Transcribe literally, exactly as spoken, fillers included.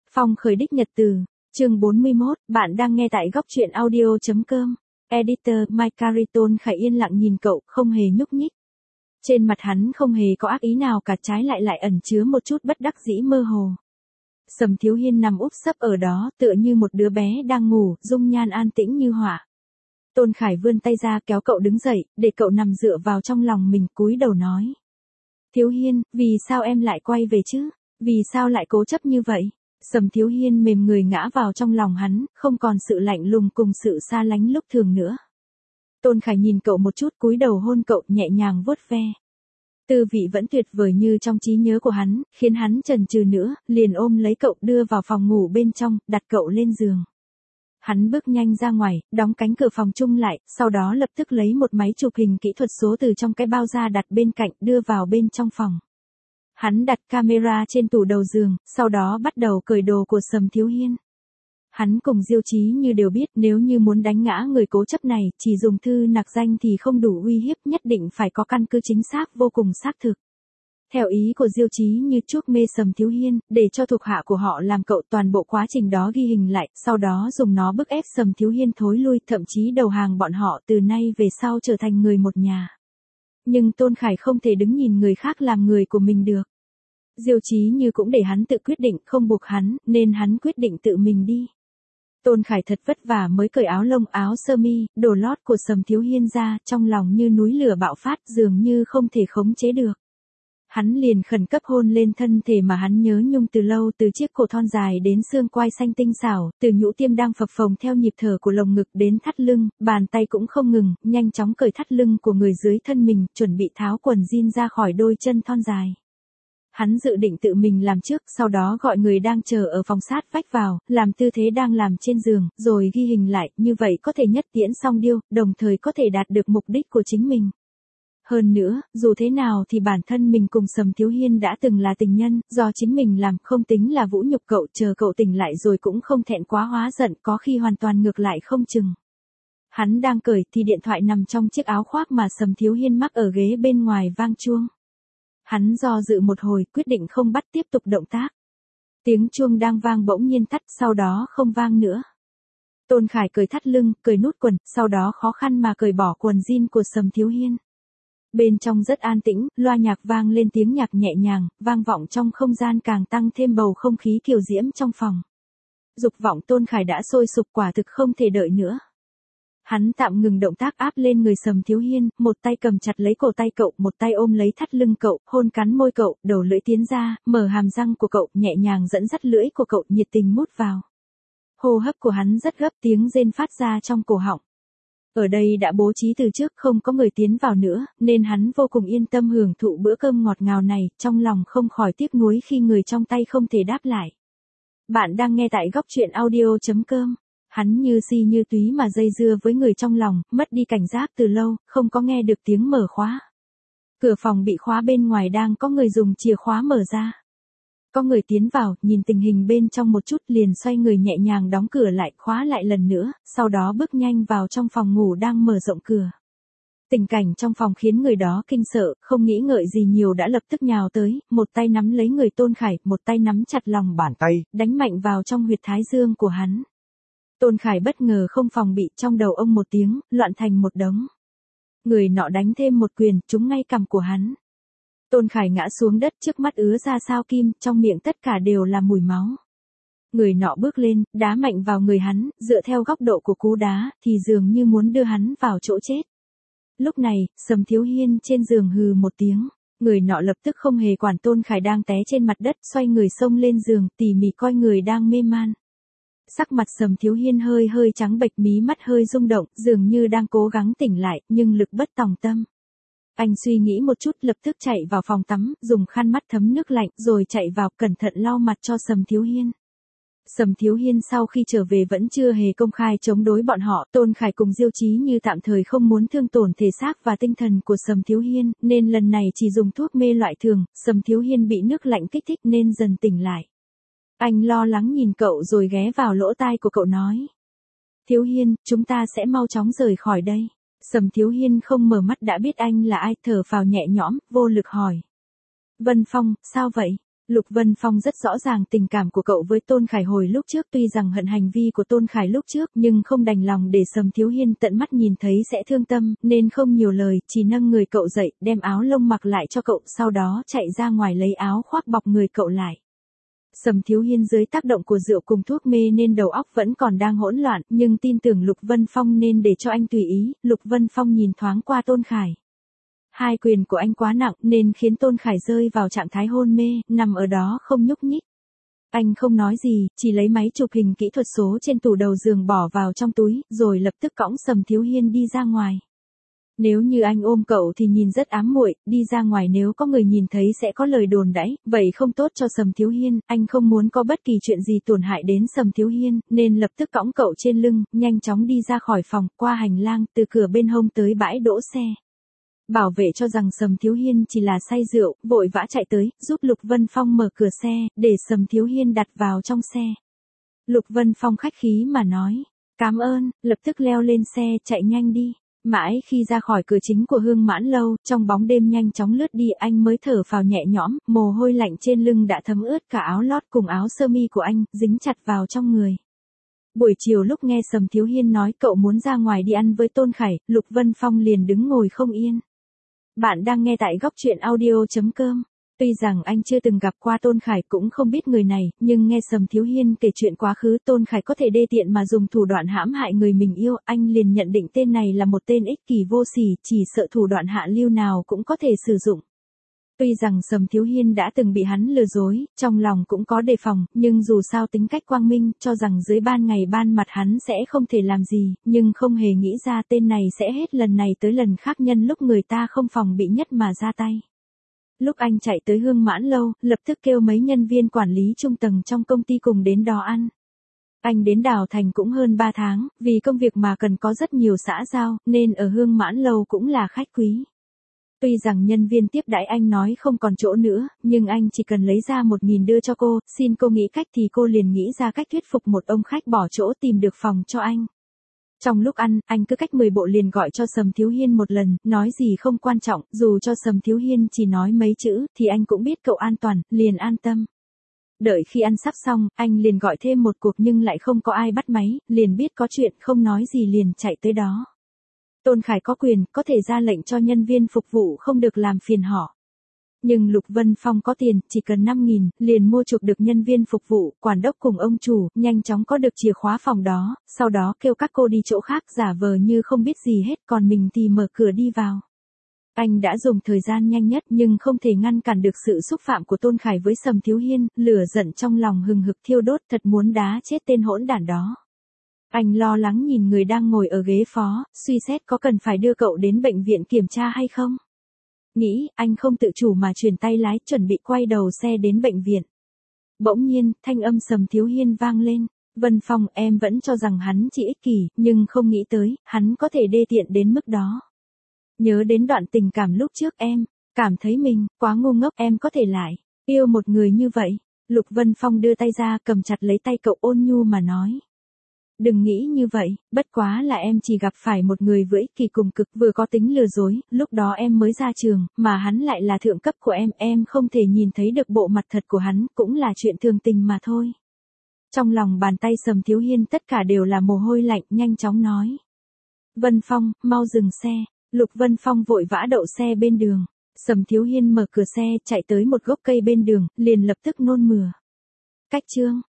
Phong khởi đích nhật từ, chương bốn mươi mốt, bạn đang nghe tại góc truyện audio.com. Editor Mike Cariton Khải yên lặng nhìn cậu, không hề nhúc nhích. Trên mặt hắn không hề có ác ý nào cả, trái lại lại ẩn chứa một chút bất đắc dĩ mơ hồ. Sầm Thiếu Hiên nằm úp sấp ở đó, tựa như một đứa bé đang ngủ, dung nhan an tĩnh như họa. Tôn Khải vươn tay ra kéo cậu đứng dậy, để cậu nằm dựa vào trong lòng mình, cúi đầu nói. Thiếu Hiên, vì sao em lại quay về chứ? Vì sao lại cố chấp như vậy? Sầm Thiếu Hiên mềm người ngã vào trong lòng hắn, không còn sự lạnh lùng cùng sự xa lánh lúc thường nữa. Tôn Khải nhìn cậu một chút, cúi đầu hôn cậu, nhẹ nhàng vuốt ve. Tư vị vẫn tuyệt vời như trong trí nhớ của hắn, khiến hắn chần chừ nữa, liền ôm lấy cậu đưa vào phòng ngủ bên trong, đặt cậu lên giường. Hắn bước nhanh ra ngoài, đóng cánh cửa phòng chung lại, sau đó lập tức lấy một máy chụp hình kỹ thuật số từ trong cái bao ra đặt bên cạnh, đưa vào bên trong phòng. Hắn đặt camera trên tủ đầu giường, sau đó bắt đầu cởi đồ của Sầm Thiếu Hiên. Hắn cùng Diêu Chí Như đều biết nếu như muốn đánh ngã người cố chấp này, chỉ dùng thư nặc danh thì không đủ uy hiếp, nhất định phải có căn cứ chính xác vô cùng xác thực. Theo ý của Diêu Chí Như chuốc mê Sầm Thiếu Hiên, để cho thuộc hạ của họ làm cậu toàn bộ quá trình đó ghi hình lại, sau đó dùng nó bức ép Sầm Thiếu Hiên thối lui, thậm chí đầu hàng bọn họ từ nay về sau trở thành người một nhà. Nhưng Tôn Khải không thể đứng nhìn người khác làm người của mình được. Diêu Chí Như cũng để hắn tự quyết định, không buộc hắn, nên hắn quyết định tự mình đi. Tôn Khải thật vất vả mới cởi áo lông, áo sơ mi, đồ lót của Sầm Thiếu Hiên ra, trong lòng như núi lửa bạo phát, dường như không thể khống chế được. Hắn liền khẩn cấp hôn lên thân thể mà hắn nhớ nhung từ lâu, từ chiếc cổ thon dài đến xương quai xanh tinh xảo, từ nhũ tiêm đang phập phồng theo nhịp thở của lồng ngực đến thắt lưng, bàn tay cũng không ngừng, nhanh chóng cởi thắt lưng của người dưới thân mình, chuẩn bị tháo quần jean ra khỏi đôi chân thon dài. Hắn dự định tự mình làm trước, sau đó gọi người đang chờ ở phòng sát vách vào, làm tư thế đang làm trên giường, rồi ghi hình lại, như vậy có thể nhất tiễn song điêu, đồng thời có thể đạt được mục đích của chính mình. Hơn nữa, dù thế nào thì bản thân mình cùng Sầm Thiếu Hiên đã từng là tình nhân, do chính mình làm, không tính là vũ nhục cậu, chờ cậu tỉnh lại rồi cũng không thẹn quá hóa giận, có khi hoàn toàn ngược lại không chừng. Hắn đang cởi thì điện thoại nằm trong chiếc áo khoác mà Sầm Thiếu Hiên mắc ở ghế bên ngoài vang chuông. Hắn do dự một hồi, quyết định không bắt tiếp tục động tác. Tiếng chuông đang vang bỗng nhiên tắt, sau đó không vang nữa. Tôn Khải cởi thắt lưng, cởi nút quần, sau đó khó khăn mà cởi bỏ quần jean của Sầm Thiếu Hiên. Bên trong rất an tĩnh, loa nhạc vang lên tiếng nhạc nhẹ nhàng, vang vọng trong không gian càng tăng thêm bầu không khí kiều diễm trong phòng. Dục vọng Tôn Khải đã sôi sục, quả thực không thể đợi nữa. Hắn tạm ngừng động tác, áp lên người Sầm Thiếu Hiên, một tay cầm chặt lấy cổ tay cậu, một tay ôm lấy thắt lưng cậu, hôn cắn môi cậu, đầu lưỡi tiến ra, mở hàm răng của cậu, nhẹ nhàng dẫn dắt lưỡi của cậu, nhiệt tình mút vào. Hô hấp của hắn rất gấp, tiếng rên phát ra trong cổ họng. Ở đây đã bố trí từ trước, không có người tiến vào nữa, nên hắn vô cùng yên tâm hưởng thụ bữa cơm ngọt ngào này, trong lòng không khỏi tiếc nuối khi người trong tay không thể đáp lại. Bạn đang nghe tại góc truyện audio.com. Hắn như si như túy mà dây dưa với người trong lòng, mất đi cảnh giác từ lâu, không có nghe được tiếng mở khóa. Cửa phòng bị khóa bên ngoài, đang có người dùng chìa khóa mở ra. Có người tiến vào, nhìn tình hình bên trong một chút, liền xoay người nhẹ nhàng đóng cửa lại, khóa lại lần nữa, sau đó bước nhanh vào trong phòng ngủ đang mở rộng cửa. Tình cảnh trong phòng khiến người đó kinh sợ, không nghĩ ngợi gì nhiều đã lập tức nhào tới, một tay nắm lấy người Tôn Khải, một tay nắm chặt lòng bàn tay, đánh mạnh vào trong huyệt thái dương của hắn. Tôn Khải bất ngờ không phòng bị, trong đầu ông một tiếng, loạn thành một đống. Người nọ đánh thêm một quyền, trúng ngay cằm của hắn. Tôn Khải ngã xuống đất, trước mắt ứa ra sao kim, trong miệng tất cả đều là mùi máu. Người nọ bước lên, đá mạnh vào người hắn, dựa theo góc độ của cú đá, thì dường như muốn đưa hắn vào chỗ chết. Lúc này, Sầm Thiếu Hiên trên giường hừ một tiếng. Người nọ lập tức không hề quản Tôn Khải đang té trên mặt đất, xoay người xông lên giường, tỉ mỉ coi người đang mê man. Sắc mặt Sầm Thiếu Hiên hơi hơi trắng bệch, mí mắt hơi rung động, dường như đang cố gắng tỉnh lại, nhưng lực bất tòng tâm. Anh suy nghĩ một chút, lập tức chạy vào phòng tắm, dùng khăn mắt thấm nước lạnh, rồi chạy vào, cẩn thận lau mặt cho Sầm Thiếu Hiên. Sầm Thiếu Hiên sau khi trở về vẫn chưa hề công khai chống đối bọn họ, Tôn Khải cùng Diêu Chí Như tạm thời không muốn thương tổn thể xác và tinh thần của Sầm Thiếu Hiên, nên lần này chỉ dùng thuốc mê loại thường, Sầm Thiếu Hiên bị nước lạnh kích thích nên dần tỉnh lại. Anh lo lắng nhìn cậu rồi ghé vào lỗ tai của cậu nói. Thiếu Hiên, chúng ta sẽ mau chóng rời khỏi đây. Sầm Thiếu Hiên không mở mắt đã biết anh là ai, thở phào nhẹ nhõm, vô lực hỏi. Vân Phong, sao vậy? Lục Vân Phong rất rõ ràng tình cảm của cậu với Tôn Khải hồi lúc trước, tuy rằng hận hành vi của Tôn Khải lúc trước nhưng không đành lòng để Sầm Thiếu Hiên tận mắt nhìn thấy sẽ thương tâm, nên không nhiều lời, chỉ nâng người cậu dậy, đem áo lông mặc lại cho cậu, sau đó chạy ra ngoài lấy áo khoác bọc người cậu lại. Sầm Thiếu Hiên dưới tác động của rượu cùng thuốc mê nên đầu óc vẫn còn đang hỗn loạn, nhưng tin tưởng Lục Vân Phong nên để cho anh tùy ý. Lục Vân Phong nhìn thoáng qua Tôn Khải. Hai quyền của anh quá nặng nên khiến Tôn Khải rơi vào trạng thái hôn mê, nằm ở đó không nhúc nhích. Anh không nói gì, chỉ lấy máy chụp hình kỹ thuật số trên tủ đầu giường bỏ vào trong túi, rồi lập tức cõng Sầm Thiếu Hiên đi ra ngoài. Nếu như anh ôm cậu thì nhìn rất ám muội, đi ra ngoài nếu có người nhìn thấy sẽ có lời đồn đãi, vậy không tốt cho Sầm Thiếu Hiên, anh không muốn có bất kỳ chuyện gì tổn hại đến Sầm Thiếu Hiên, nên lập tức cõng cậu trên lưng, nhanh chóng đi ra khỏi phòng, qua hành lang, từ cửa bên hông tới bãi đỗ xe. Bảo vệ cho rằng Sầm Thiếu Hiên chỉ là say rượu, vội vã chạy tới, giúp Lục Vân Phong mở cửa xe, để Sầm Thiếu Hiên đặt vào trong xe. Lục Vân Phong khách khí mà nói, cảm ơn, lập tức leo lên xe, chạy nhanh đi. Mãi khi ra khỏi cửa chính của Hương Mãn Lâu, trong bóng đêm nhanh chóng lướt đi, anh mới thở phào nhẹ nhõm, mồ hôi lạnh trên lưng đã thấm ướt cả áo lót cùng áo sơ mi của anh, dính chặt vào trong người. Buổi chiều lúc nghe Sầm Thiếu Hiên nói cậu muốn ra ngoài đi ăn với Tôn Khải, Lục Vân Phong liền đứng ngồi không yên. Bạn đang nghe tại góc truyện audio chấm com. Tuy rằng anh chưa từng gặp qua Tôn Khải cũng không biết người này, nhưng nghe Sầm Thiếu Hiên kể chuyện quá khứ Tôn Khải có thể đê tiện mà dùng thủ đoạn hãm hại người mình yêu, anh liền nhận định tên này là một tên ích kỷ vô sỉ, chỉ sợ thủ đoạn hạ lưu nào cũng có thể sử dụng. Tuy rằng Sầm Thiếu Hiên đã từng bị hắn lừa dối, trong lòng cũng có đề phòng, nhưng dù sao tính cách quang minh, cho rằng dưới ban ngày ban mặt hắn sẽ không thể làm gì, nhưng không hề nghĩ ra tên này sẽ hết lần này tới lần khác nhân lúc người ta không phòng bị nhất mà ra tay. Lúc anh chạy tới Hương Mãn Lâu, lập tức kêu mấy nhân viên quản lý trung tầng trong công ty cùng đến đó ăn. Anh đến Đào Thành cũng hơn ba tháng, vì công việc mà cần có rất nhiều xã giao, nên ở Hương Mãn Lâu cũng là khách quý. Tuy rằng nhân viên tiếp đãi anh nói không còn chỗ nữa, nhưng anh chỉ cần lấy ra một nghìn đưa cho cô, xin cô nghĩ cách thì cô liền nghĩ ra cách thuyết phục một ông khách bỏ chỗ tìm được phòng cho anh. Trong lúc ăn, anh cứ cách mười bộ liền gọi cho Sầm Thiếu Hiên một lần, nói gì không quan trọng, dù cho Sầm Thiếu Hiên chỉ nói mấy chữ, thì anh cũng biết cậu an toàn, liền an tâm. Đợi khi ăn sắp xong, anh liền gọi thêm một cuộc nhưng lại không có ai bắt máy, liền biết có chuyện, không nói gì liền chạy tới đó. Tôn Khải có quyền, có thể ra lệnh cho nhân viên phục vụ không được làm phiền họ. Nhưng Lục Vân Phong có tiền, chỉ cần năm nghìn, liền mua chuộc được nhân viên phục vụ, quản đốc cùng ông chủ, nhanh chóng có được chìa khóa phòng đó, sau đó kêu các cô đi chỗ khác giả vờ như không biết gì hết, còn mình thì mở cửa đi vào. Anh đã dùng thời gian nhanh nhất nhưng không thể ngăn cản được sự xúc phạm của Tôn Khải với Sầm Thiếu Hiên, lửa giận trong lòng hừng hực thiêu đốt, thật muốn đá chết tên hỗn đản đó. Anh lo lắng nhìn người đang ngồi ở ghế phó, suy xét có cần phải đưa cậu đến bệnh viện kiểm tra hay không. Nghĩ, anh không tự chủ mà chuyển tay lái, chuẩn bị quay đầu xe đến bệnh viện. Bỗng nhiên, thanh âm Sầm Thiếu Hiên vang lên. Vân Phong, em vẫn cho rằng hắn chỉ ích kỷ, nhưng không nghĩ tới, hắn có thể đê tiện đến mức đó. Nhớ đến đoạn tình cảm lúc trước em, cảm thấy mình, quá ngu ngốc, em có thể lại, yêu một người như vậy. Lục Vân Phong đưa tay ra cầm chặt lấy tay cậu ôn nhu mà nói. Đừng nghĩ như vậy, bất quá là em chỉ gặp phải một người vừa ích kỷ cùng cực vừa có tính lừa dối, lúc đó em mới ra trường, mà hắn lại là thượng cấp của em, em không thể nhìn thấy được bộ mặt thật của hắn, cũng là chuyện thường tình mà thôi. Trong lòng bàn tay Sầm Thiếu Hiên tất cả đều là mồ hôi lạnh, nhanh chóng nói. Vân Phong, mau dừng xe. Lục Vân Phong vội vã đậu xe bên đường. Sầm Thiếu Hiên mở cửa xe, chạy tới một gốc cây bên đường, liền lập tức nôn mửa. Cách chương